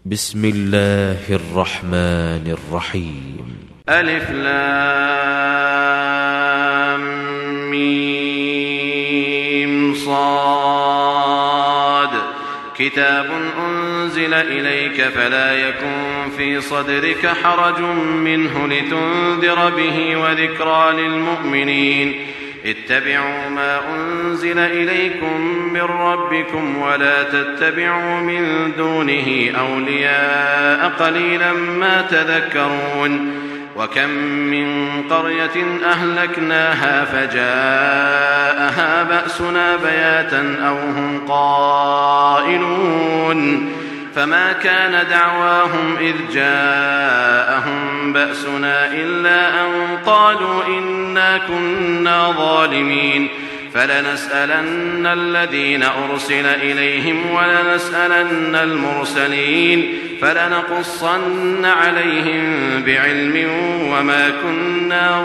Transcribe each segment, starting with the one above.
بسم الله الرحمن الرحيم. ألف لام ميم صاد. كتاب أنزل إليك فلا يكن في صدرك حرج منه لتنذر به وذكرى للمؤمنين. اتبعوا ما أنزل إليكم من ربكم ولا تتبعوا من دونه أولياء قليلا ما تذكرون. وكم من قرية أهلكناها فجاءها بأسنا بياتا أو هم قائلون فما كان دعواهم إذ جاءهم بأسنا إلا أن قالوا إنا كنا ظالمين. فلنسألن الذين أرسل إليهم ولنسألن المرسلين فلنقصن عليهم بعلم وما كنا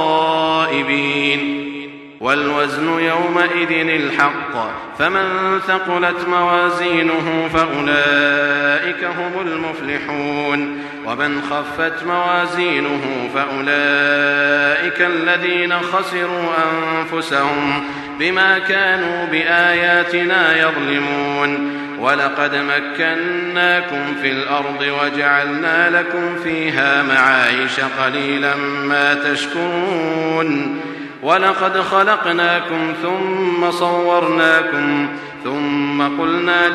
غائبين. والوزن يومئذ الحق فمن ثقلت موازينه فأولئك هم المفلحون ومن خفت موازينه فأولئك الذين خسروا أنفسهم بما كانوا بآياتنا يظلمون. ولقد مكناكم في الأرض وجعلنا لكم فيها معايش قليلا ما تشكرون. ولقد خلقناكم ثم صورناكم ثم قلنا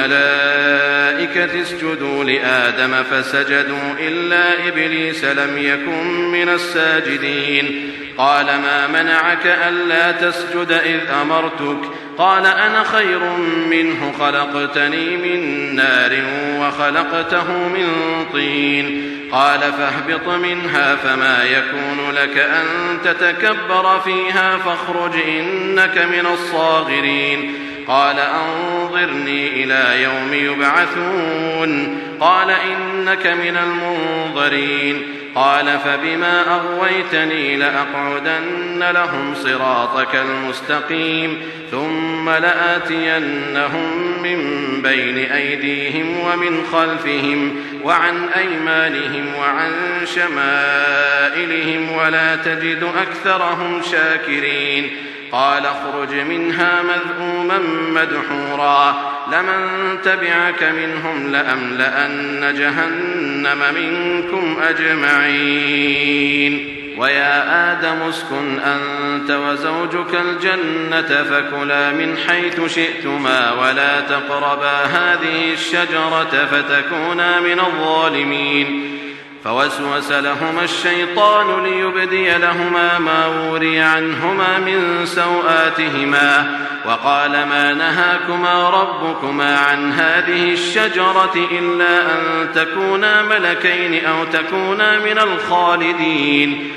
للملائكة اسجدوا لآدم فسجدوا إلا إبليس لم يكن من الساجدين. قال ما منعك ألا تسجد إذ أمرتك؟ قال أنا خير منه خلقتني من نار وخلقته من طين. قال فاهبط منها فما يكون لك أن تتكبر فيها فاخرج إنك من الصاغرين. قال أنظرني إلى يوم يبعثون. قال إنك من المنظرين. قال فبما أغويتني لأقعدن لهم صراطك المستقيم ثم لآتينهم من بين أيديهم ومن خلفهم وعن أيمانهم وعن شمائلهم ولا تجد أكثرهم شاكرين. قال اخرج منها مذءوما مدحورا لمن تبعك منهم لأملأن جهنم منكم أجمعين. ويا آدم اسكن أنت وزوجك الجنة فكلا من حيث شئتما ولا تقربا هذه الشجرة فتكونا من الظالمين. فوسوس لهما الشيطان ليبدي لهما ما وري عنهما من سوآتهما وقال ما نهاكما ربكما عن هذه الشجرة إلا أن تكونا ملكين أو تكونا من الخالدين.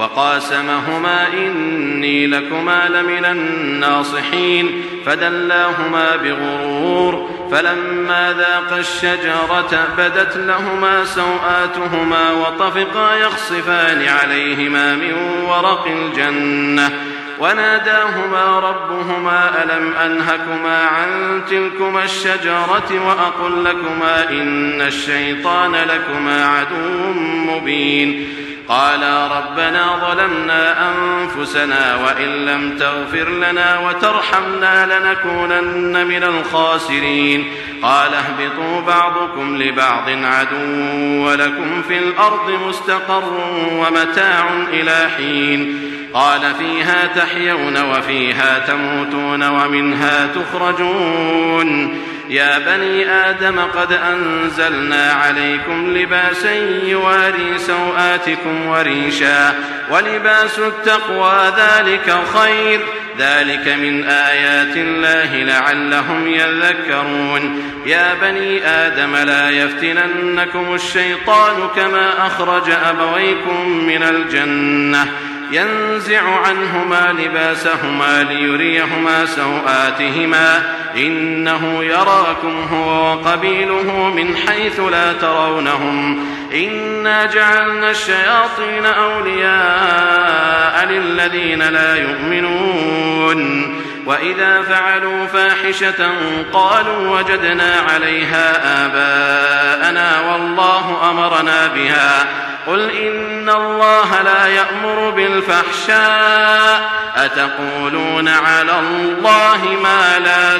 وقاسمهما إني لكما لمن الناصحين فدلاهما بغرور فلما ذاقا الشجرة بدت لهما سوآتهما وطفقا يخصفان عليهما من ورق الجنة وناداهما ربهما ألم أنهكما عن تلكما الشجرة وأقل لكما إن الشيطان لكما عدو مبين. قالا ربنا ظلمنا أنفسنا وإن لم تغفر لنا وترحمنا لنكونن من الخاسرين. قال اهبطوا بعضكم لبعض عدو ولكم في الأرض مستقر ومتاع إلى حين. قال فيها تحيون وفيها تموتون ومنها تخرجون. يا بني آدم قد أنزلنا عليكم لباسا يواري سوآتكم وريشا ولباس التقوى ذلك خير ذلك من آيات الله لعلهم يذكرون. يا بني آدم لا يفتننكم الشيطان كما أخرج أبويكم من الجنة ينزع عنهما لباسهما ليريهما سوآتهما إنه يراكم هو وقبيله من حيث لا ترونهم إنا جعلنا الشياطين أولياء للذين لا يؤمنون وإذا فعلوا فاحشة قالوا وجدنا عليها آباءنا والله أمرنا بها قل إن الله لا يأمر بالفحشاء أتقولون على الله ما لا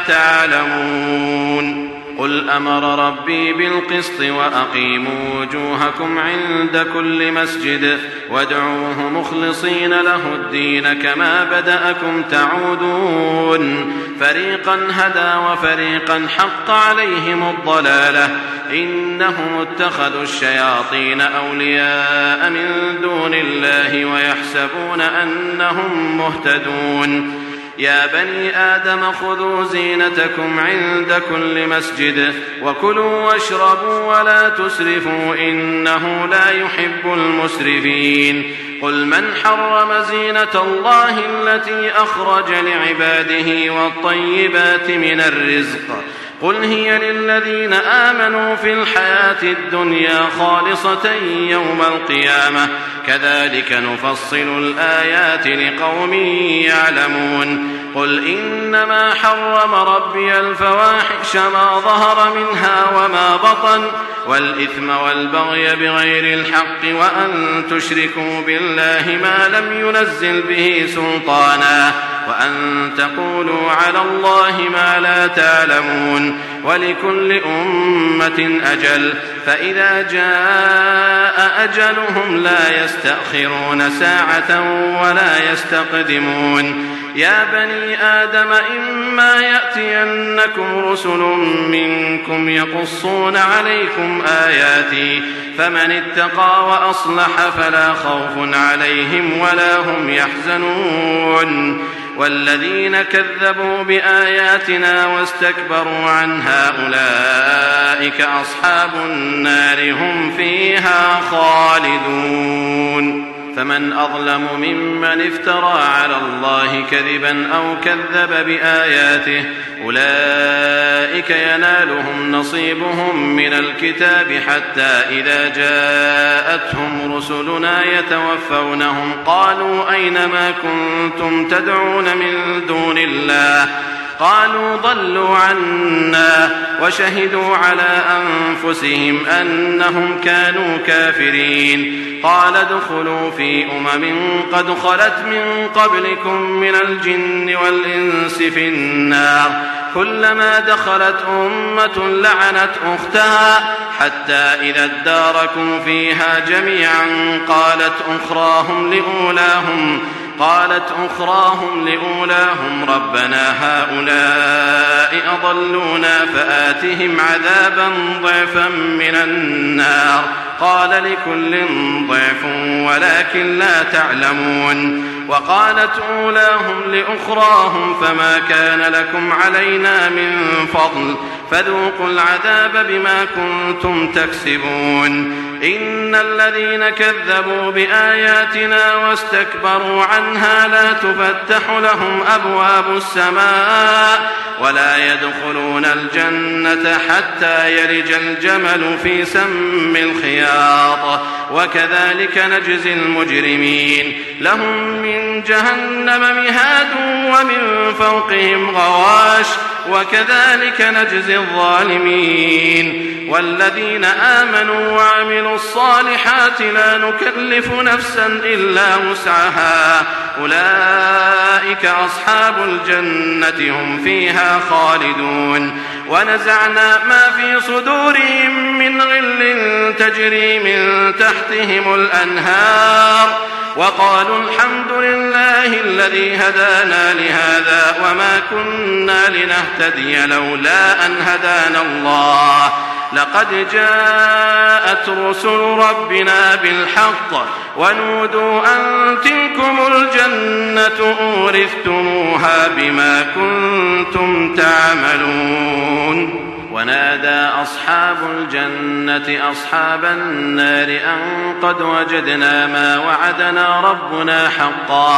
تعلمون قل أمر ربي بالقسط وأقيموا وجوهكم عند كل مسجد وادعوه مخلصين له الدين كما بدأكم تعودون فريقا هدى وفريقا حق عليهم الضلالة إنهم اتخذوا الشياطين أولياء من دون الله ويحسبون أنهم مهتدون يا بني آدم خذوا زينتكم عند كل مسجد وكلوا واشربوا ولا تسرفوا إنه لا يحب المسرفين قل من حرم زينة الله التي أخرج لعباده والطيبات من الرزق قل هي للذين آمنوا في الحياة الدنيا خالصة يوم القيامة كذلك نفصل الآيات لقوم يعلمون قل إنما حرم ربي الفواحش ما ظهر منها وما بطن والإثم والبغي بغير الحق وأن تشركوا بالله ما لم ينزل به سلطانا وأن تقولوا على الله ما لا تعلمون ولكل أمة أجل فإذا جاء أجلهم لا يستأخرون ساعة ولا يستقدمون يا بني آدم إما يأتينكم رسل منكم يقصون عليكم آياتي فمن اتقى وأصلح فلا خوف عليهم ولا هم يحزنون والذين كذبوا بآياتنا واستكبروا عنها أولئك أصحاب النار هم فيها خالدون فمن أظلم ممن افترى على الله كذبا أو كذب بآياته أولئك ينالهم نصيبهم من الكتاب حتى إذا جاءتهم رسلنا يتوفونهم قالوا أين ما كنتم تدعون من دون الله قالوا ضلوا عنا وشهدوا على أنفسهم أنهم كانوا كافرين قال ادخلوا في قد خلت من قبلكم من الجن والإنس في النار كلما دخلت أمة لعنت أختها حتى إذا اداركوا فيها جميعا قالت أخراهم لأولاهم ربنا هؤلاء أضلونا فآتهم عذابا ضعفا من النار قال لكل ضعف ولكن لا تعلمون وقالت أولاهم لأخراهم فما كان لكم علينا من فضل فذوقوا العذاب بما كنتم تكسبون إن الذين كذبوا بآياتنا واستكبروا عنها لا تفتح لهم أبواب السماء ولا يدخلون الجنة حتى يلج الجمل في سم الخياط وكذلك نجزي المجرمين لهم من جهنم مهاد ومن فوقهم غواش وكذلك نجزي الظالمين والذين آمنوا وعملوا الصالحات لا نكلف نفسا إلا وسعها أولئك أصحاب الجنة هم فيها خالدون ونزعنا ما في صدورهم من غل تجري من تحتهم الأنهار وقالوا الحمد لله الذي هدانا لهذا وما كنا لنهتدي لولا أن هدانا الله لقد جاءت رسل ربنا بالحق ونودوا أن تلكم الجنة أورثتموها بما كنتم تعملون ونادى أصحاب الجنة أصحاب النار أن قد وجدنا ما وعدنا ربنا حقا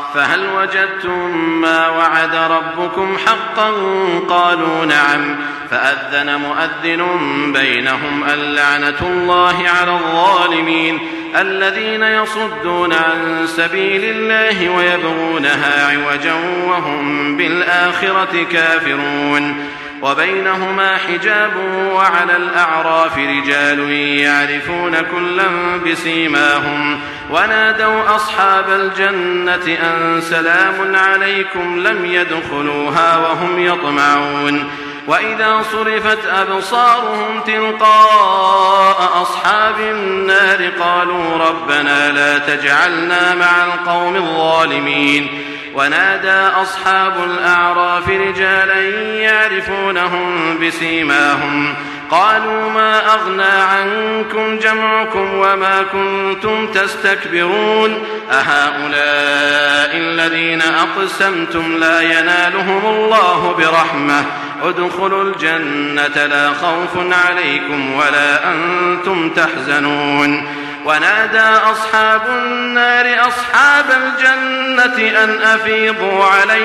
فهل وجدتم ما وعد ربكم حقا؟ قالوا نعم. فأذن مؤذن بينهم اللعنة الله على الظالمين الذين يصدون عن سبيل الله ويبغونها عوجا وهم بالآخرة كافرون. وبينهما حجاب وعلى الأعراف رجال يعرفون كلا بسيماهم ونادوا أصحاب الجنة أن سلام عليكم لم يدخلوها وهم يطمعون. وإذا صرفت أبصارهم تلقاء أصحاب النار قالوا ربنا لا تجعلنا مع القوم الظالمين. ونادى أصحاب الأعراف رجالا يعرفونهم بسيماهم قالوا ما أغنى عنكم جمعكم وما كنتم تستكبرون أهؤلاء الذين أقسمتم لا ينالهم الله برحمة ادخلوا الجنة لا خوف عليكم ولا أنتم تحزنون. ونادى أصحاب النار أصحاب الجنة أن أفيضوا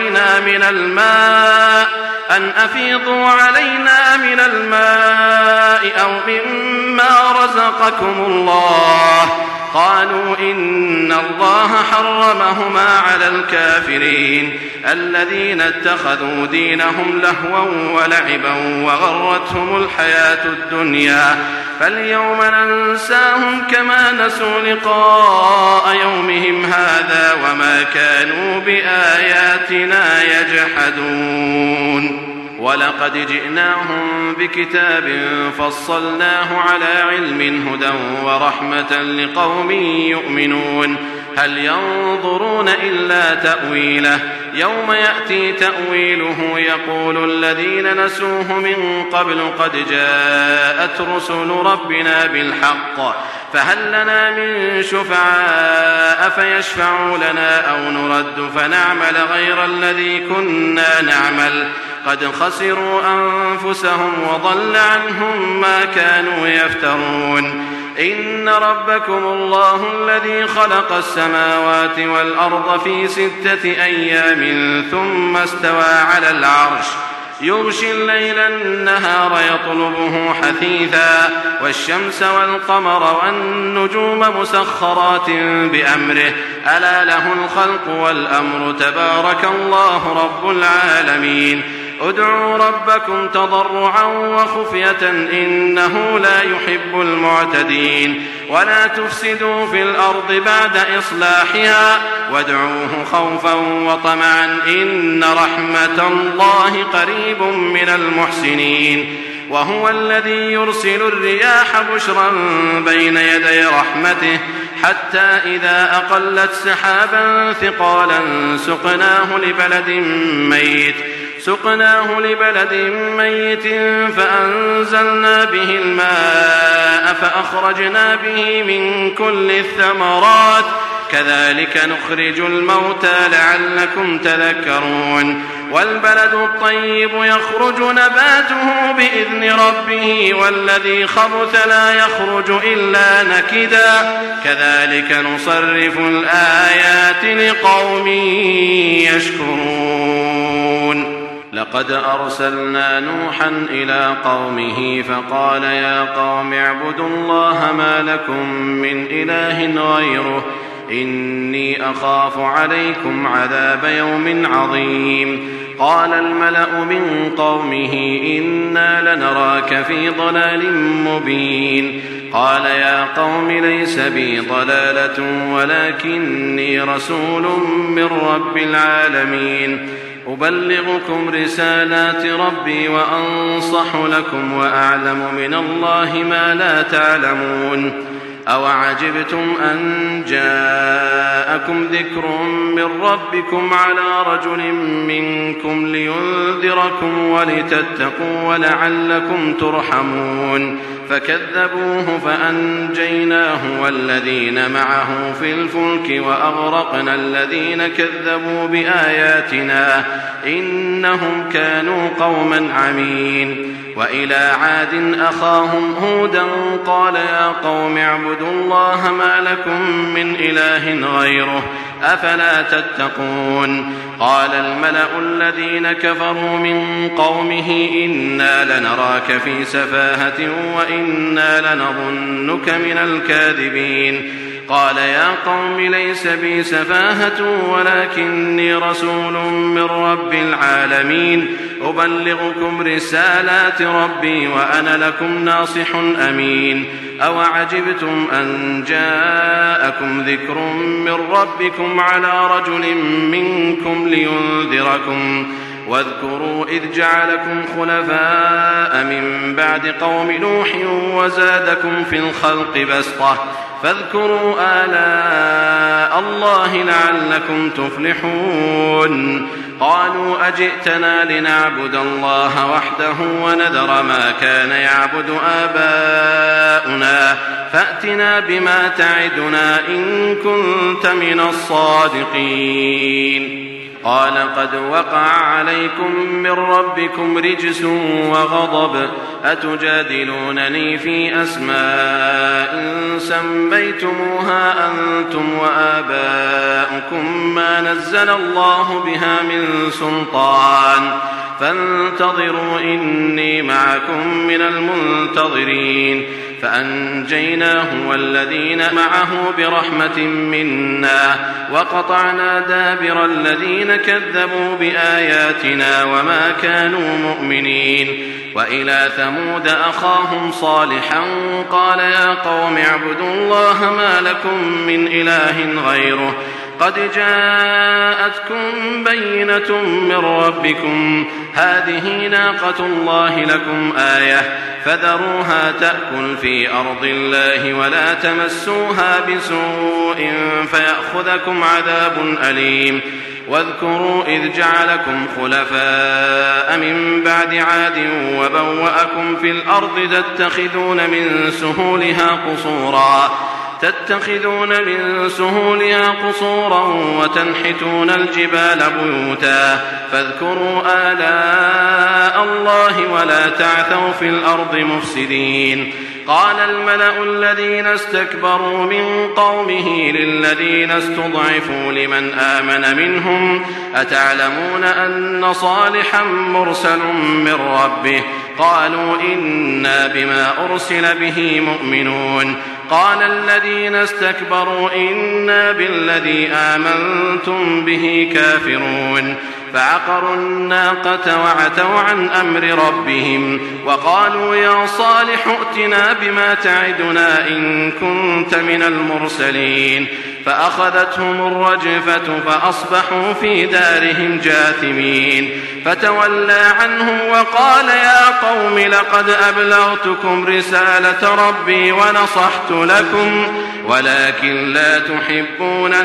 علينا من الماء أو مما رزقكم الله. قالوا إن الله حرمهما على الكافرين الذين اتخذوا دينهم لهوا ولعبا وغرتهم الحياة الدنيا فاليوم ننساهم كما نسوا لقاء يومهم هذا وما كانوا بآياتنا يجحدون. ولقد جئناهم بكتاب فصلناه على علم هدى ورحمة لقوم يؤمنون. هل ينظرون إلا تأويله يوم يأتي تأويله يقول الذين نسوه من قبل قد جاءت رسل ربنا بالحق فهل لنا من شفعاء فيشفعوا لنا أو نرد فنعمل غير الذي كنا نعمل قد خسروا أنفسهم وضل عنهم ما كانوا يفترون. إن ربكم الله الذي خلق السماوات والأرض في 6 أيام ثم استوى على العرش يغشي الليل النهار يطلبه حثيثا والشمس والقمر والنجوم مسخرات بأمره ألا له الخلق والأمر تبارك الله رب العالمين. ادعوا ربكم تضرعا وخفية إنه لا يحب المعتدين. ولا تفسدوا في الأرض بعد إصلاحها وادعوه خوفا وطمعا إن رحمة الله قريب من المحسنين. وهو الذي يرسل الرياح بشرا بين يدي رحمته حتى إذا أقلت سحابا ثقالا سقناه لبلد ميت فأنزلنا به الماء فأخرجنا به من كل الثمرات كذلك نخرج الموتى لعلكم تذكرون. والبلد الطيب يخرج نباته بإذن ربه والذي خبث لا يخرج إلا نكدا كذلك نصرف الآيات لقوم يشكرون. لقد أرسلنا نوحا إلى قومه فقال يا قوم اعبدوا الله ما لكم من إله غيره إني أخاف عليكم عذاب يوم عظيم. قال الملأ من قومه إنا لنراك في ضلال مبين. قال يا قوم ليس بي ضلالة ولكني رسول من رب العالمين أبلغكم رسالات ربي وأنصح لكم وأعلم من الله ما لا تعلمون. أوعجبتم أن جاءكم ذكر من ربكم على رجل منكم لينذركم ولتتقوا ولعلكم ترحمون. فكذبوه فأنجيناه والذين معه في الفلك وأغرقنا الذين كذبوا بآياتنا إنهم كانوا قوما عمين. وإلى عاد أخاهم هودا قال يا قوم اعبدوا الله ما لكم من إله غيره أفلا تتقون. قال الملأ الذين كفروا من قومه إنا لنراك في سفاهة وإنا لنظنك من الكاذبين. قال يا قوم ليس بي سفاهة ولكني رسول من رب العالمين أبلغكم رسالات ربي وأنا لكم ناصح أمين. أوعجبتم أن جاءكم ذكر من ربكم على رجل منكم لينذركم واذكروا إذ جعلكم خلفاء من بعد قوم نوح وزادكم في الخلق بسطة فاذكروا آلاء الله لعلكم تفلحون. قالوا أجئتنا لنعبد الله وحده ونذر ما كان يعبد آباؤنا فأتنا بما تعدنا إن كنت من الصادقين. قال قد وقع عليكم من ربكم رجس وغضب أتجادلونني في أسماء سميتموها أنتم وآباؤكم ما نزل الله بها من سلطان فانتظروا إني معكم من المنتظرين. فأنجيناه والذين معه برحمة منا وقطعنا دابر الذين كذبوا بآياتنا وما كانوا مؤمنين. وإلى ثمود أخاهم صالحا قال يا قوم اعبدوا الله ما لكم من إله غيره قد جاءتكم بينة من ربكم هذه ناقة الله لكم آية فذروها تأكل في أرض الله ولا تمسوها بسوء فيأخذكم عذاب أليم. واذكروا إذ جعلكم خلفاء من بعد عاد وبوأكم في الأرض تتخذون من سهولها قصورا وتنحتون الجبال بيوتا فاذكروا آلاء الله ولا تعثوا في الأرض مفسدين. قال الملأ الذين استكبروا من قومه للذين استضعفوا لمن آمن منهم أتعلمون أن صالحا مرسل من ربه قالوا إنا بما أرسل به مؤمنون. قال الذين استكبروا إنا بالذي آمنتم به كافرون. فعقروا الناقة وعتوا عن أمر ربهم وقالوا يا صالح ائتنا بما تعدنا إن كنت من المرسلين. فأخذتهم الرجفة فأصبحوا في دارهم جاثمين. فتولى عنهم وقال يا قوم لقد أبلغتكم رسالة ربي ونصحت لكم ولكن لا تحبون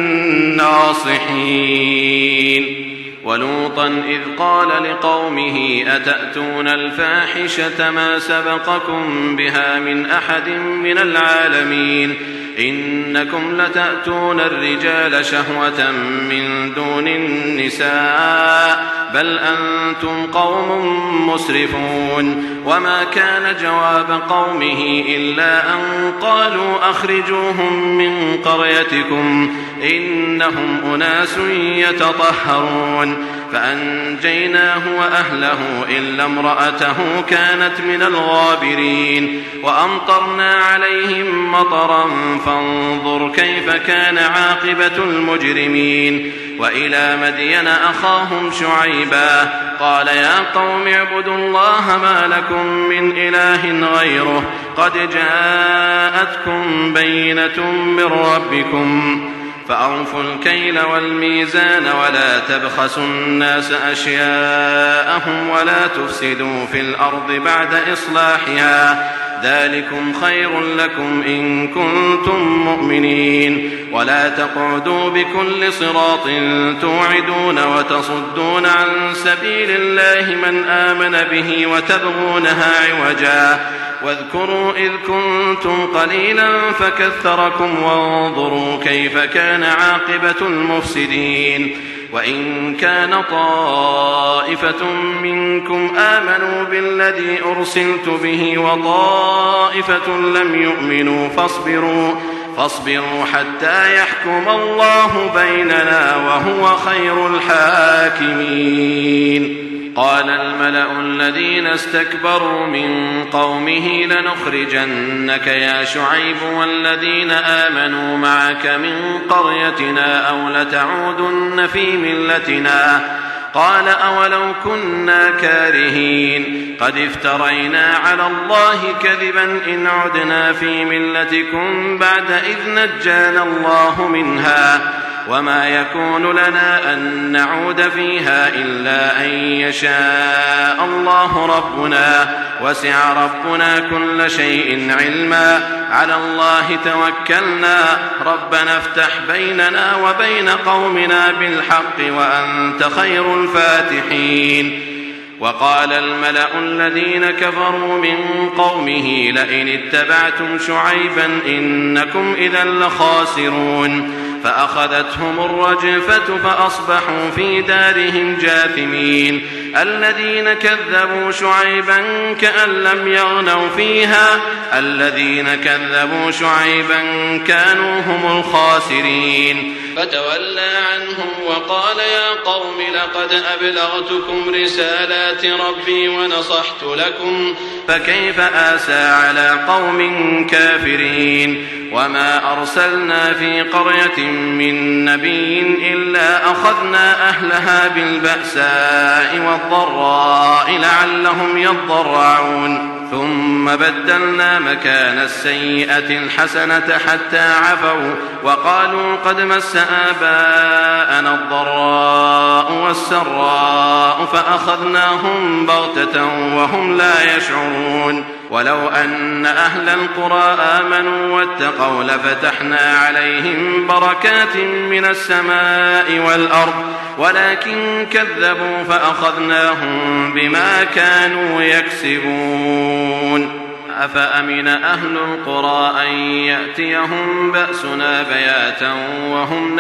الناصحين. ولوطا إذ قال لقومه أتأتون الفاحشة ما سبقكم بها من أحد من العالمين إنكم لتأتون الرجال شهوة من دون النساء بل أنتم قوم مسرفون. وما كان جواب قومه إلا أن قالوا أخرجوهم من قريتكم إنهم أناس يتطهرون. فأنجيناه وأهله إلا امرأته كانت من الغابرين. وأمطرنا عليهم مطرا فانظر كيف كان عاقبة المجرمين. وإلى مدين أخاهم شعيبا قال يا قوم اعبدوا الله ما لكم من إله غيره قد جاءتكم بينة من ربكم فأوفوا الكيل والميزان ولا تبخسوا الناس أشياءهم ولا تفسدوا في الأرض بعد إصلاحها ذلكم خير لكم إن كنتم مؤمنين. ولا تقعدوا بكل صراط توعدون وتصدون عن سبيل الله من آمن به وتبغونها عوجا واذكروا إذ كنتم قليلا فكثركم وانظروا كيف كان عاقبة المفسدين. وإن كان طائفة منكم آمنوا بالذي أرسلت به وطائفة لم يؤمنوا فاصبروا حتى يحكم الله بيننا وهو خير الحاكمين. قال الملأ الذين استكبروا من قومه لنخرجنك يا شعيب والذين آمنوا معك من قريتنا أو لتعودن في ملتنا. قال أولو كنا كارهين قد افترينا على الله كذبا إن عدنا في ملتكم بعد إذ نجانا الله منها وما يكون لنا أن نعود فيها إلا أن يشاء الله ربنا وسع ربنا كل شيء علما على الله توكلنا ربنا افتح بيننا وبين قومنا بالحق وأنت خير الفاتحين. وقال الملأ الذين كفروا من قومه لئن اتبعتم شعيبا إنكم إذا لخاسرون. فأخذتهم الرجفة فأصبحوا في دارهم جاثمين. الذين كذبوا شعيبا كأن لم يغنوا فيها الذين كذبوا شعيبا كانوا هم الخاسرين. فتولى عنهم وقال يا قوم لقد أبلغتكم رسالات ربي ونصحت لكم فكيف آسى على قوم كافرين. وما أرسلنا في قرية من نبي إلا أخذنا أهلها بالبأساء والضراء لعلهم يضرعون ثم بدلنا مكان السيئة الحسنة حتى عفوا وقالوا قد مس آباءنا الضراء والسراء فأخذناهم بغتة وهم لا يشعرون. ولو أن أهل القرى آمنوا واتقوا لفتحنا عليهم بركات من السماء والأرض ولكن كذبوا فأخذناهم بما كانوا يكسبون. أفأمن أهل القرى أن يأتيهم بأسنا بياتا وهم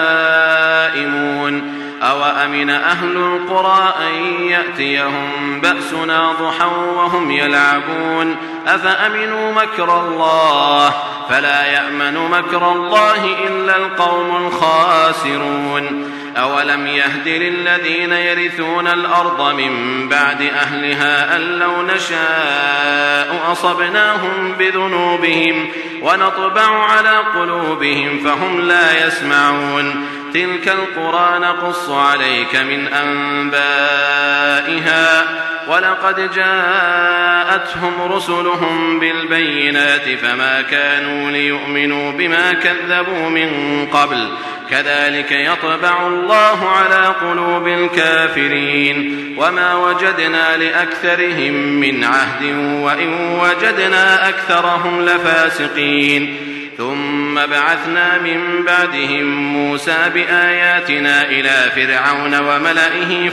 نائمون أوأمن أهل القرى أن يأتيهم بأسنا ضحى وهم يلعبون أفأمنوا مكر الله فلا يأمن مكر الله إلا القوم الخاسرون. أولم يهد للذين يرثون الأرض من بعد أهلها أن لو نشاء أصبناهم بذنوبهم ونطبع على قلوبهم فهم لا يسمعون. تلك القرى نقص عليك من أنبائها ولقد جاءتهم رسلهم بالبينات فما كانوا ليؤمنوا بما كذبوا من قبل كذلك يطبع الله على قلوب الكافرين. وما وجدنا لأكثرهم من عهد وإن وجدنا أكثرهم لفاسقين. ثم بعثنا من بعدهم موسى بآياتنا إلى فرعون وملئه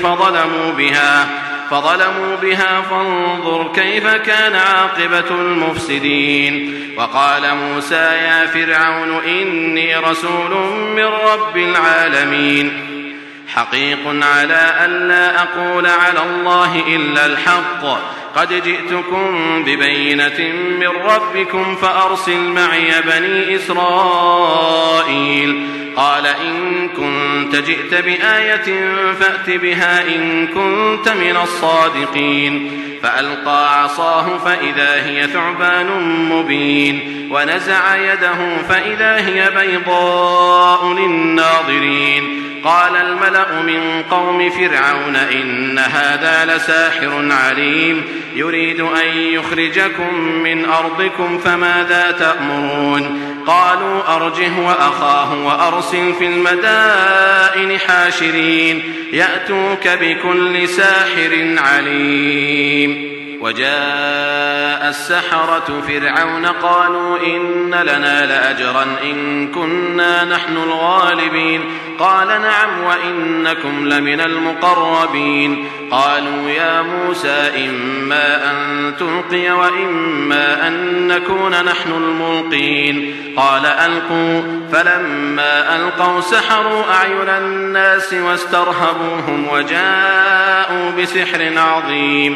فظلموا بها فانظر كيف كان عاقبة المفسدين. وقال موسى يا فرعون إني رسول من رب العالمين حقيق على أن لا أقول على الله إلا الحق قد جئتكم ببينة من ربكم فأرسل معي بني إسرائيل. قال إن كنت جئت بآية فأت بها إن كنت من الصادقين. فألقى عصاه فإذا هي ثعبان مبين ونزع يده فإذا هي بيضاء للناظرين. قال الملأ من قوم فرعون إن هذا لساحر عليم يريد أن يخرجكم من أرضكم فماذا تأمرون. قالوا أرجه وأخاه وأرسل في المدائن حاشرين يأتوك بكل ساحر عليم. وجاء السحرة فرعون قالوا إن لنا لأجرا إن كنا نحن الغالبين. قال نعم وإنكم لمن المقربين. قالوا يا موسى إما أن تلقي وإما أن نكون نحن الملقين. قال ألقوا فلما ألقوا سحروا أعين الناس واسترهبوهم وجاءوا بسحر عظيم.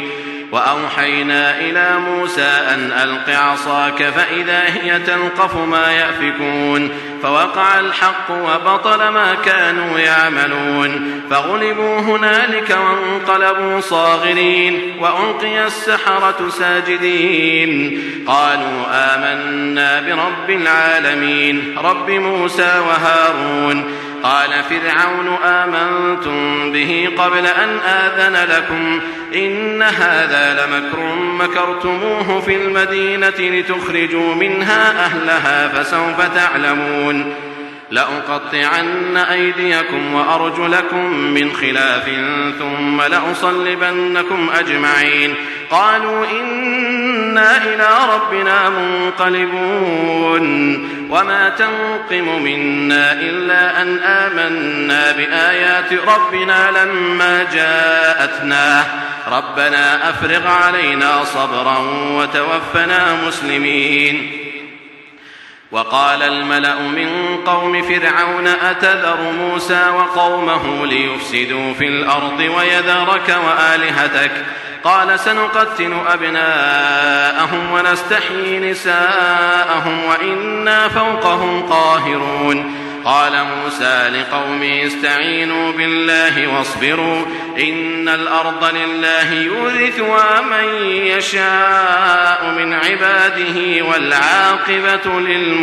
وأوحينا إلى موسى أن ألق عصاك فإذا هي تلقف ما يأفكون فوقع الحق وبطل ما كانوا يعملون فغلبوا هنالك وانقلبوا صاغرين وألقي السحرة ساجدين قالوا آمنا برب العالمين رب موسى وهارون قال فرعون آمنتم به قبل أن آذن لكم إن هذا لمكر مكرتموه في المدينة لتخرجوا منها أهلها فسوف تعلمون لأقطعن أيديكم وأرجلكم من خلاف ثم لأصلبنكم أجمعين قالوا إنا إلى ربنا منقلبون وما تنقم منا إلا أن آمنا بآيات ربنا لما جاءتنا ربنا أفرغ علينا صبرا وتوفنا مسلمين وقال الملأ من قوم فرعون أتذر موسى وقومه ليفسدوا في الأرض ويذرك وآلهتك قال سنقتل أبناءهم ونستحيي نساءهم وإنا فوقهم قاهرون قال موسى لقومه استعينوا بالله واصبروا إن الأرض لله يورثها من يشاء من عباده والعاقبة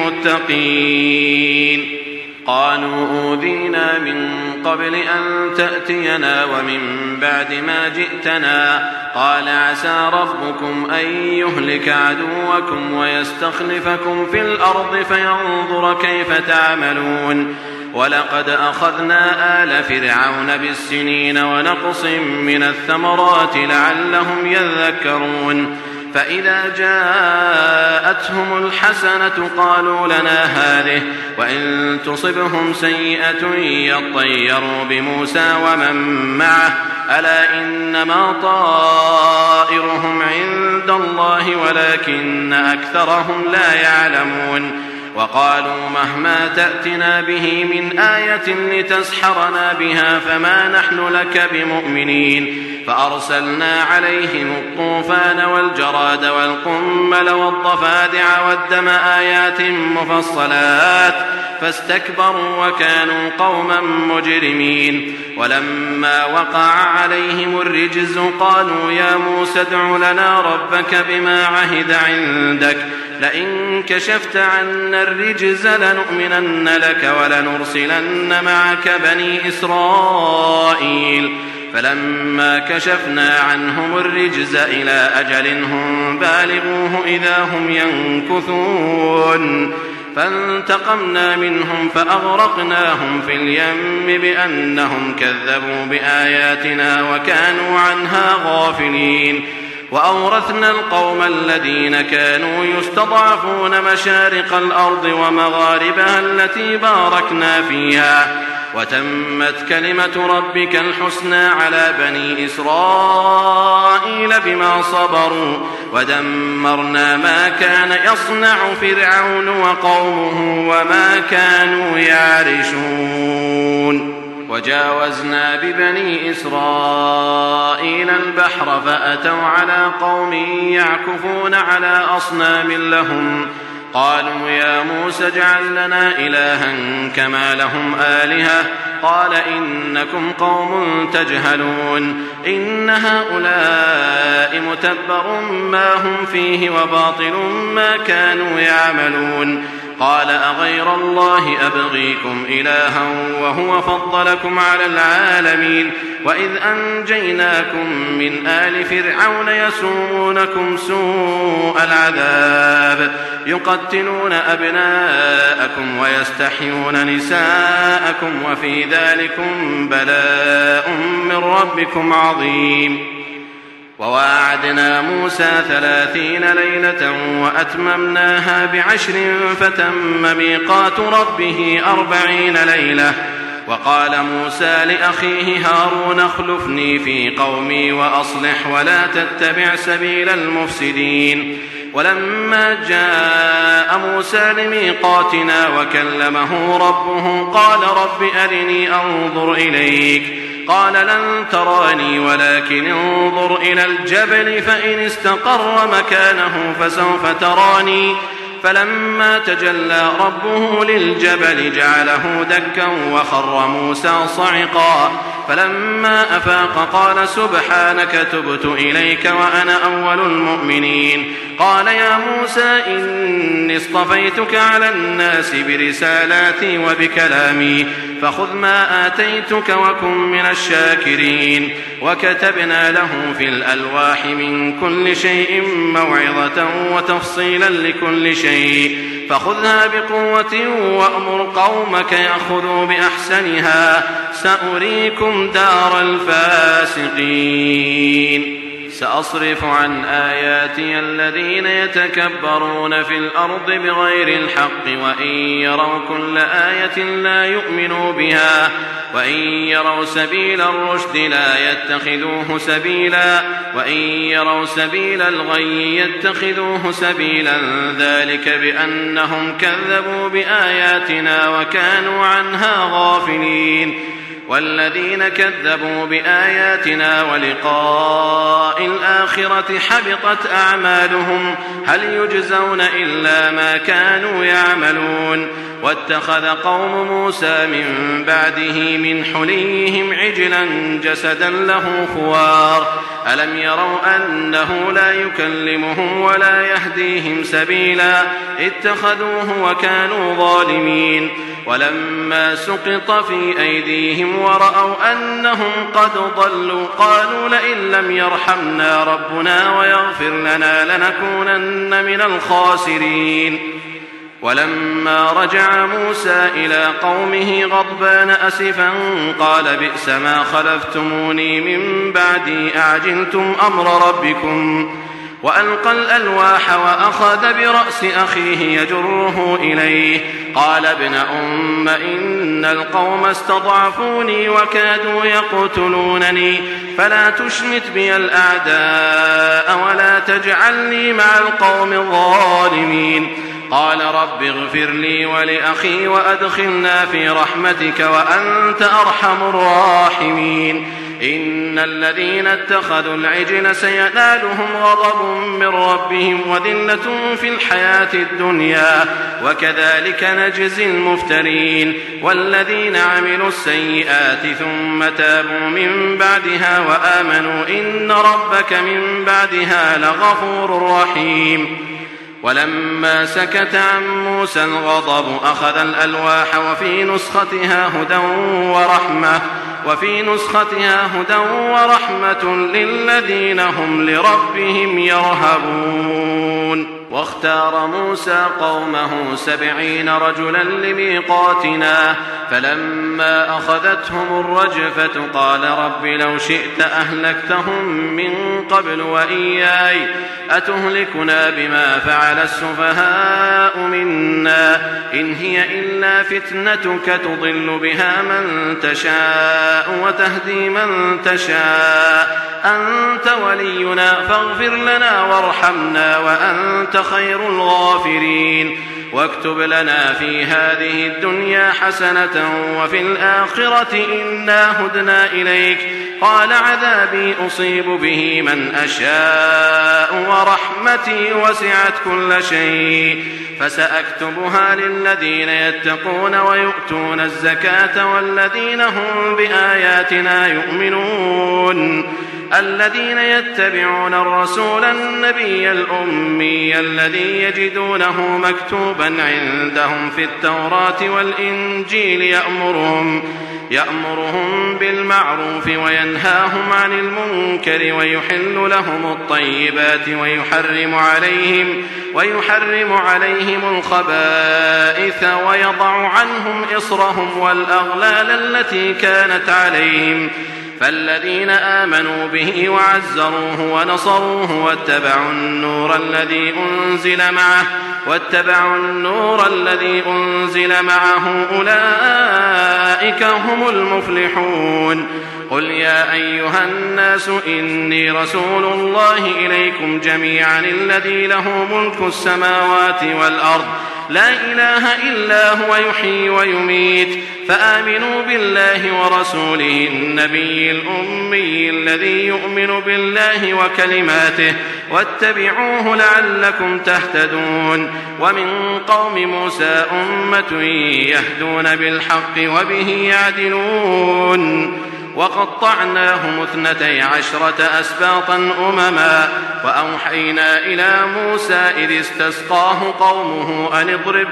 للمتقين قالوا أوذينا من قبل أن تأتينا ومن بعد ما جئتنا قال عسى ربكم أن يهلك عدوكم ويستخلفكم في الأرض فينظر كيف تعملون ولقد أخذنا آل فرعون بالسنين ونقص من الثمرات لعلهم يذكرون فإذا جاءتهم الحسنة قالوا لنا هذه وإن تصبهم سيئة يطيروا بموسى ومن معه ألا إنما طائرهم عند الله ولكن أكثرهم لا يعلمون وقالوا مهما تأتنا به من آية لتسحرنا بها فما نحن لك بمؤمنين فأرسلنا عليهم الطوفان والجراد والقمل والضفادع والدم آيات مفصلات فاستكبروا وكانوا قوما مجرمين ولما وقع عليهم الرجز قالوا يا موسى ادع لنا ربك بما عهد عندك لئن كشفت عنا الرجز لنؤمنن لك ولنرسلن معك بني إسرائيل فلما كشفنا عنهم الرجز إلى أجل هم بالغوه إذا هم ينكثون فانتقمنا منهم فأغرقناهم في اليم بأنهم كذبوا بآياتنا وكانوا عنها غافلين وأورثنا القوم الذين كانوا يستضعفون مشارق الأرض ومغاربها التي باركنا فيها وتمت كلمة ربك الحسنى على بني إسرائيل بما صبروا ودمرنا ما كان يصنع فرعون وقومه وما كانوا يعرشون وجاوزنا ببني إسرائيل البحر فأتوا على قوم يعكفون على أصنام لهم قالوا يا موسى اجعل لنا إلها كما لهم آلهة قال إنكم قوم تجهلون إن هؤلاء متبر ما هم فيه وباطل ما كانوا يعملون قال أغير الله أبغيكم إلها وهو فضلكم على العالمين وإذ أنجيناكم من آل فرعون يسومونكم سوء العذاب يقتلون أبناءكم ويستحيون نساءكم وفي ذلكم بلاء من ربكم عظيم وواعدنا موسى 30 ليلة وأتممناها ب10 فتم ميقات ربه 40 ليلة وقال موسى لأخيه هارون اخلفني في قومي وأصلح ولا تتبع سبيل المفسدين ولما جاء موسى لميقاتنا وكلمه ربه قال رب أرني أنظر إليك قال لن تراني ولكن انظر إلى الجبل فإن استقر مكانه فسوف تراني فلما تجلى ربه للجبل جعله دكا وخر موسى صعقا فلما أفاق قال سبحانك تبت إليك وأنا أول المؤمنين قال يا موسى إني اصطفيتك على الناس برسالاتي وبكلامي فخذ ما آتيتك وكن من الشاكرين وكتبنا له في الألواح من كل شيء موعظة وتفصيلا لكل شيء فخذها بقوة وأمر قومك يأخذوا بأحسنها سأريكم دار الفاسقين سأصرف عن آياتي الذين يتكبرون في الأرض بغير الحق وإن يروا كل آية لا يؤمنوا بها وإن يروا سبيل الرشد لا يتخذوه سبيلا وإن يروا سبيل الغي يتخذوه سبيلا ذلك بأنهم كذبوا بآياتنا وكانوا عنها غافلين والذين كذبوا بآياتنا ولقاء الآخرة حبطت أعمالهم هل يجزون إلا ما كانوا يعملون واتخذ قوم موسى من بعده من حليهم عجلا جسدا له خوار ألم يروا أنه لا يكلمهم ولا يهديهم سبيلا اتخذوه وكانوا ظالمين ولما سقط في أيديهم ورأوا أنهم قد ضلوا قالوا لئن لم يرحمنا ربنا ويغفر لنا لنكونن من الخاسرين ولما رجع موسى إلى قومه غضبان أسفا قال بئس ما خلفتموني من بعدي أعجلتم أمر ربكم وألقى الألواح وأخذ برأس أخيه يجره إليه قال ابن أم إن القوم استضعفوني وكادوا يقتلونني فلا تشمت بي الأعداء ولا تجعلني مع القوم الظالمين قال رب اغفر لي ولأخي وأدخلنا في رحمتك وأنت أرحم الراحمين إن الذين اتخذوا العجل سينالهم غضب من ربهم وذلة في الحياة الدنيا وكذلك نجزي المفترين والذين عملوا السيئات ثم تابوا من بعدها وآمنوا إن ربك من بعدها لغفور رحيم ولما سكت عن موسى الغضب أخذ الألواح وفي نسختها هدى ورحمة للذين هم لربهم يرهبون واختار موسى قومه 70 رجلا لميقاتنا فلما أخذتهم الرجفة قال رب لو شئت أهلكتهم من قبل وإياي أتهلكنا بما فعل السفهاء منا إن هي إلا فتنتك تضل بها من تشاء وتهدي من تشاء أنت ولينا فاغفر لنا وارحمنا وأنت خير الغافرين واكتب لنا في هذه الدنيا حسنة وفي الآخرة إنا هدنا إليك قال عذابي أصيب به من أشاء ورحمتي وسعت كل شيء فسأكتبها للذين يتقون ويؤتون الزكاة والذين هم بآياتنا يؤمنون الذين يتبعون الرسول النبي الأمي الذي يجدونه مكتوبا عندهم في التوراة والإنجيل يأمرهم بالمعروف وينهاهم عن المنكر ويحل لهم الطيبات ويحرم عليهم الخبائث ويضع عنهم إصرهم والأغلال التي كانت عليهم فالذين آمنوا به وعزروه ونصروه واتبعوا النور الذي أنزل معه أولئك هم المفلحون قل يا أيها الناس إني رسول الله إليكم جميعا الذي له ملك السماوات والأرض لا إله إلا هو يحيي ويميت فآمنوا بالله ورسوله النبي الأمي الذي يؤمن بالله وكلماته واتبعوه لعلكم تهتدون. ومن قوم موسى أمة يهدون بالحق وبه يعدلون. وقطعناهم 12 أسباطا أمما وأوحينا إلى موسى إذ استسقاه قومه أن اضرب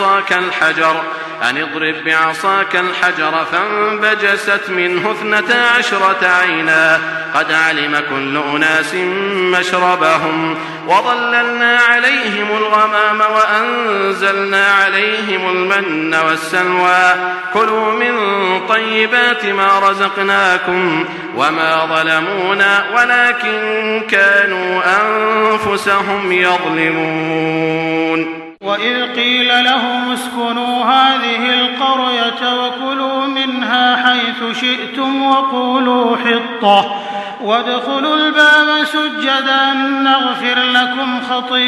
بعصاك الحجر فانبجست منه 12 عينا قد علم كل أناس مشربهم وظللنا عليهم الغمام وأنزلنا عليهم المن والسلوى كلوا من طيبات ما رزقناكم وما ظلمونا ولكن كانوا أنفسهم يظلمون. وإذ قيل لهم اسكنوا هذه القرية وكلوا منها حيث شئتم وقولوا حطة وادخلوا الباب سجدا نغفر لكم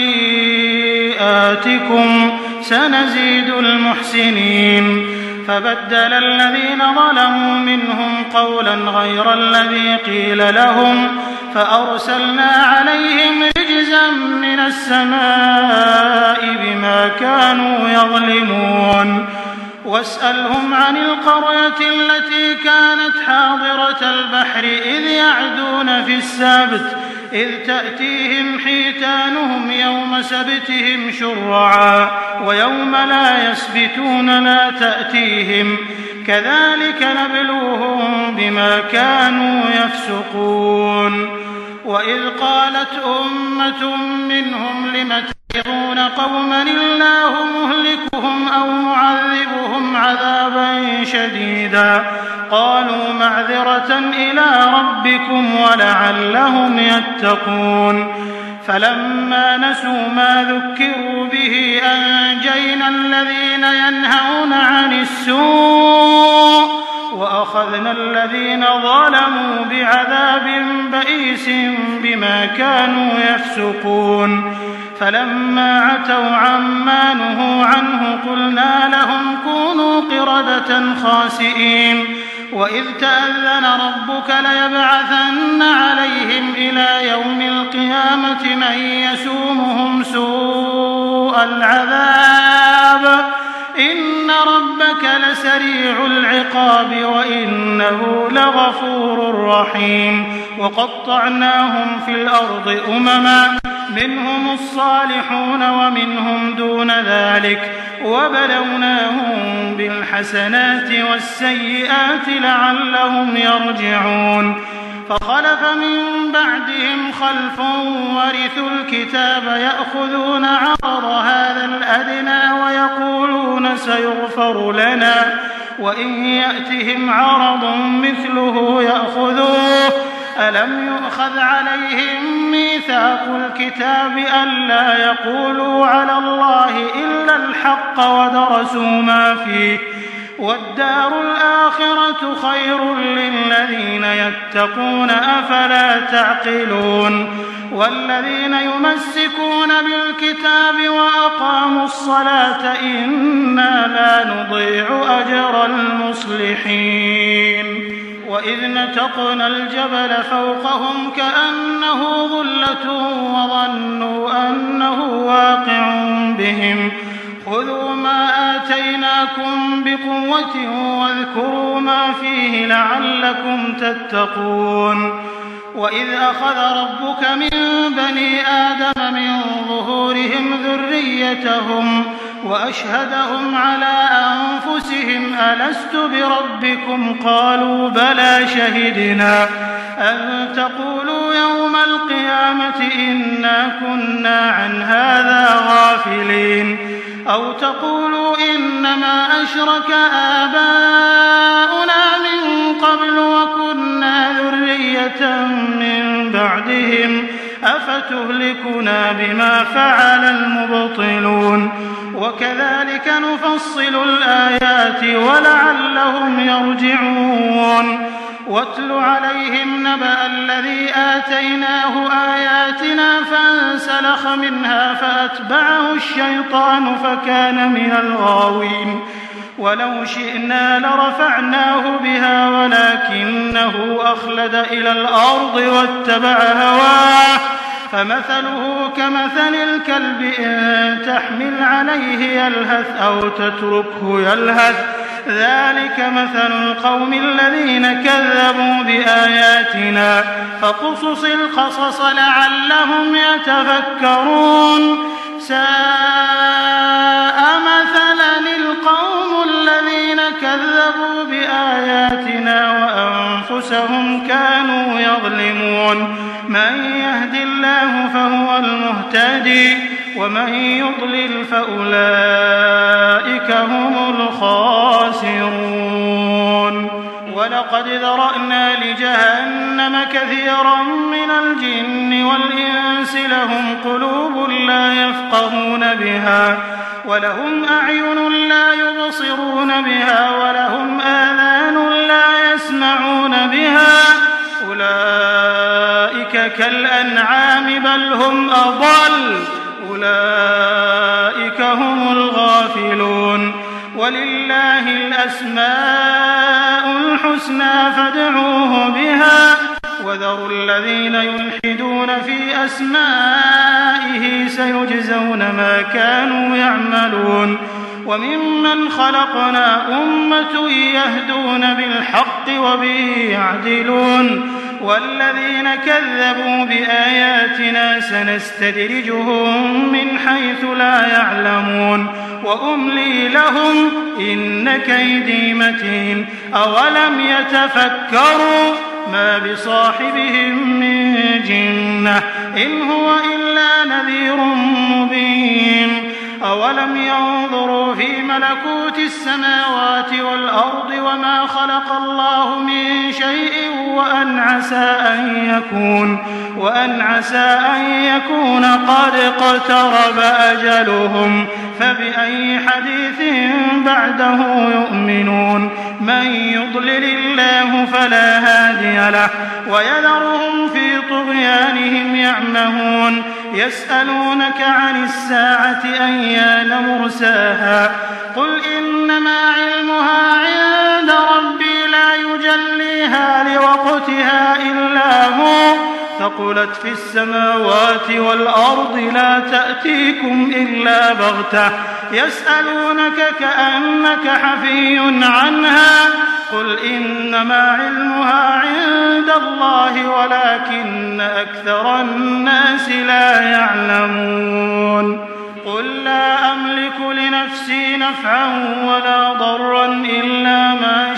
خطيئاتكم سنزيد المحسنين. فبدل الذين ظلموا منهم قولا غير الذي قيل لهم فأرسلنا عليهم رجزا من السماء بما كانوا يظلمون. واسألهم عن القرية التي كانت حاضرة البحر إذ يعدون في السبت إذ تأتيهم حيتانهم يوم سبتهم شرعا ويوم لا يسبتون لا تأتيهم كذلك نبلوهم بما كانوا يفسقون. وإذ قالت أمة منهم لم تعظون قوما الله مهلكهم أو معذبهم عذابا شديدا قالوا معذرة إلى ربكم ولعلهم يتقون. فلما نسوا ما ذكروا به أنجينا الذين ينهون عن السوء وأخذنا الذين ظلموا بعذاب بئيس بما كانوا يفسقون. فلما عتوا عما نهوا عنه قلنا لهم كونوا قردة خاسئين. وإذ تأذن ربك ليبعثن عليهم إلى يوم القيامة من يسومهم سوء العذاب إن ربك لسريع العقاب وإنه لغفور رحيم. وقطعناهم في الأرض أمما منهم الصالحون ومنهم دون ذلك وبلوناهم بالحسنات والسيئات لعلهم يرجعون. فخلف من بعدهم خلف ورثوا الكتاب يأخذون عرض هذا الأدنى ويقولون سيغفر لنا وإن يأتهم عرض مثله يأخذوه ألم يؤخذ عليهم ميثاق الكتاب ألا يقولوا على الله إلا الحق ودرسوا ما فيه والدار الآخرة خير للذين يتقون أفلا تعقلون. والذين يمسكون بالكتاب وأقاموا الصلاة إنا لا نضيع أجر المصلحين. وإذ نتقنا الجبل فوقهم كأنه ظلة وظنوا أنه واقع بهم خذوا ما آتيناكم بقوة واذكروا ما فيه لعلكم تتقون. وإذ أخذ ربك من بني آدم من ظهورهم ذريتهم وأشهدهم على أنفسهم ألست بربكم قالوا بلى شهدنا أن تقولوا يوم القيامة إنا كنا عن هذا غافلين أو تقولوا إنما أشرك آباؤنا من قبل وكنا ذرية من بعدهم أفتهلكنا بما فعل المبطلون وكذلك نفصل الآيات ولعلهم يرجعون. واتل عليهم نبأ الذي آتيناه آياتنا فانسلخ منها فأتبعه الشيطان فكان من الغاوين. ولو شئنا لرفعناه بها ولكنه أخلد إلى الأرض واتبع هواه فمثله كمثل الكلب إن تحمل عليه يلهث أو تتركه يلهث ذلك مثل القوم الذين كذبوا بآياتنا فقصص القصص لعلهم يتفكرون ساء مثلا القوم الذين كذبوا بآياتنا وأنفسهم كانوا يظلمون من يهد الله فهو المهتدي ومن يضلل فأولئك هم الخاسرون ولقد ذرأنا لجهنم كثيرا من الجن والإنس لهم قلوب لا يفقهون بها ولهم أعين لا يبصرون بها ولهم آذان لا يسمعون بها أولئك كالأنعام بل هم أضل أولئك هم الغافلون ولله الأسماء الحسنى فادعوه بها وذروا الذين يلحدون في أسمائه سيجزون ما كانوا يعملون وممن خلقنا أمة يهدون بالحق وبه يعدلون والذين كذبوا بآياتنا سنستدرجهم من حيث لا يعلمون وأملي لهم إن كيدي متين أولم يتفكروا ما بصاحبهم من جنة إن هو إلا نذير مبين أولم ينظروا في ملكوت السماوات والأرض وما خلق الله من شيء وأن عسى أن يكون قد اقترب أجلهم فبأي حديث بعده يؤمنون من يضلل الله فلا هادي له ويذرهم في طغيانهم يعمهون يسألونك عن الساعة أيان مرساها قل إنما علمها عند ربي لا يجليها لوقتها إلا هو ثقلت في السماوات والأرض لا تأتيكم إلا بغتة يسألونك كأنك حفي عنها قل إنما علمها عند الله ولكن أكثر الناس لا يعلمون قل لا أملك لنفسي نفعا ولا ضرا إلا ما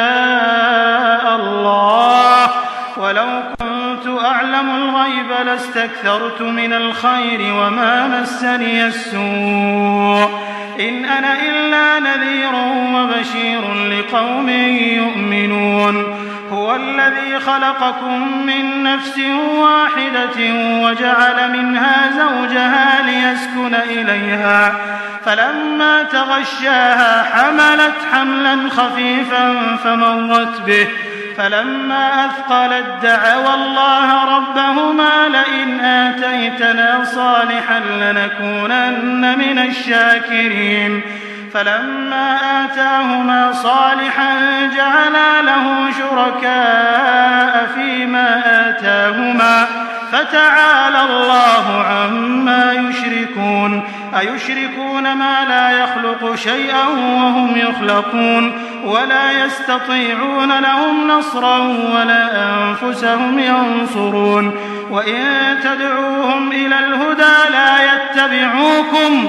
شاء الله ولو كنت أعلم الغيب لاستكثرت من الخير وما مسني السوء إن أنا إلا نذير وبشير لقوم يؤمنون هو الذي خلقكم من نفس واحدة وجعل منها زوجها ليسكن إليها فلما تغشاها حملت حملا خفيفا فمرت به فلما أثقلت دعوا الله ربهما لئن آتيتنا صالحا لنكونن من الشاكرين فلما آتاهما صالحا جعلا له شركاء فيما آتاهما فتعالى الله عما يشركون أيشركون ما لا يخلق شيئا وهم يخلقون ولا يستطيعون لهم نصرا ولا أنفسهم ينصرون وإن تدعوهم إلى الهدى لا يتبعوكم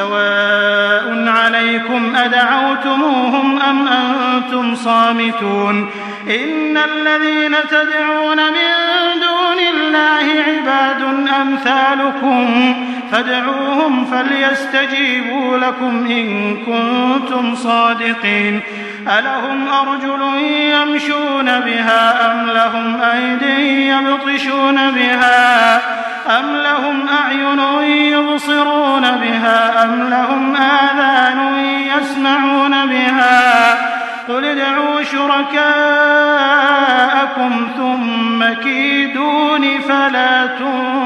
سواء عليكم أدعوتموهم أم أنتم صامتون إن الذين تدعون من دون الله عباد أمثالكم فادعوهم فليستجيبوا لكم إن كنتم صادقين ألهم أرجل يمشون بها أم لهم أيدي يبطشون بها أم لهم أعين يبصرون بها أم لهم آذان يسمعون بها قل ادعوا شركاءكم ثم كيدون فلا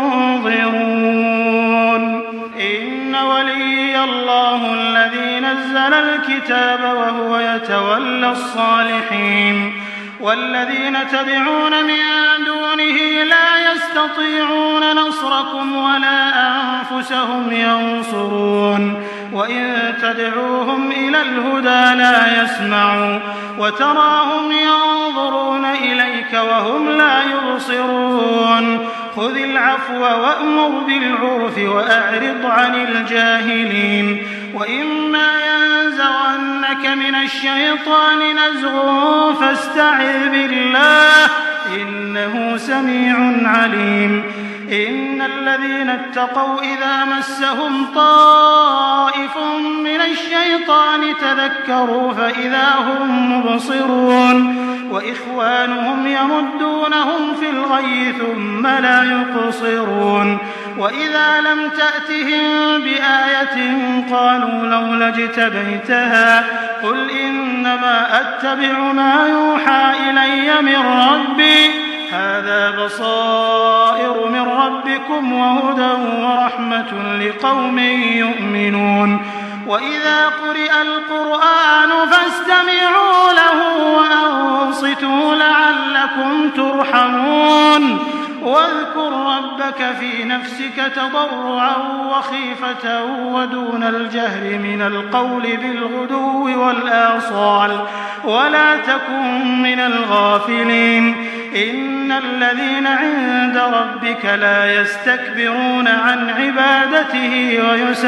تنظرون إن ولي الله الذي نزل نزل الكتاب وهو يتولى الصالحين والذين تدعون من دونه لا يستطيعون نصركم ولا أنفسهم ينصرون وإن تدعوهم إلى الهدى لا يسمعوا وتراهم ينظرون إليك وهم لا يبصرون خذ العفو وأمر بالعرف وأعرض عن الجاهلين وإما ينزغنك من الشيطان نزغ فاستعذ بالله إنه سميع عليم إن الذين اتقوا إذا مسهم طائف من الشيطان تذكروا فإذا هم مبصرون وإخوانهم يمدونهم في الغي ثم لا يقصرون وإذا لم تأتهم بآية قالوا لولا اجتبيتها قل إنما أتبع ما يوحى إلي من ربي هذا بصائر من ربكم وهدى ورحمة لقوم يؤمنون وإذا قرئ القرآن فاستمعوا له وأنصتوا لعلكم ترحمون واذكر ربك في نفسك تضرعا وخيفة ودون الجهر من القول بالغدو والآصال ولا تكن من الغافلين إن الذين عند ربك لا يستكبرون عن عبادته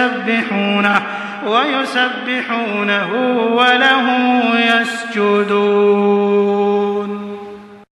ويسبحونه وله يسجدون